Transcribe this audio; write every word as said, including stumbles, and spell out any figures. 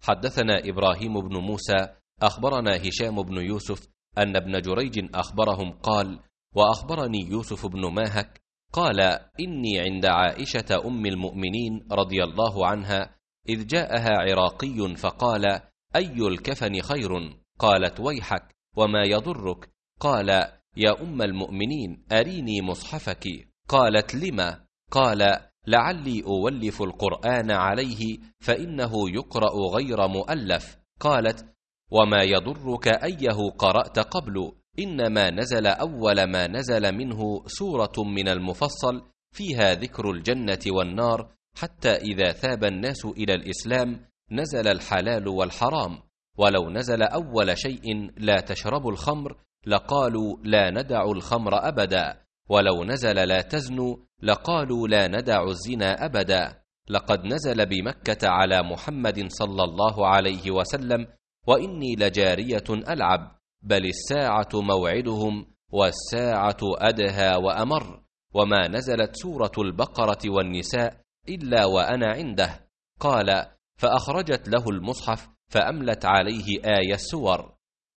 حدثنا إبراهيم بن موسى أخبرنا هشام بن يوسف أن ابن جريج أخبرهم قال: وأخبرني يوسف بن ماهك قال: إني عند عائشة أم المؤمنين رضي الله عنها إذ جاءها عراقي فقال: أي الكفن خير؟ قالت: ويحك، وما يضرك؟ قال: يا أم المؤمنين أريني مصحفك. قالت: لما؟ قال: لعلي أولف القرآن عليه فإنه يقرأ غير مؤلف. قالت: وما يضرك أيه قرأت قبل؟ إنما نزل أول ما نزل منه سورة من المفصل فيها ذكر الجنة والنار، حتى إذا ثاب الناس إلى الإسلام نزل الحلال والحرام، ولو نزل أول شيء لا تشربوا الخمر لقالوا لا ندع الخمر أبدا، ولو نزل لا تزنوا لقالوا لا ندع الزنا أبدا. لقد نزل بمكة على محمد صلى الله عليه وسلم: وإني لجارية ألعب، بل الساعة موعدهم والساعة أدهى وأمر. وما نزلت سورة البقرة والنساء إلا وأنا عنده. قال: فأخرجت له المصحف فأملت عليه آية السور،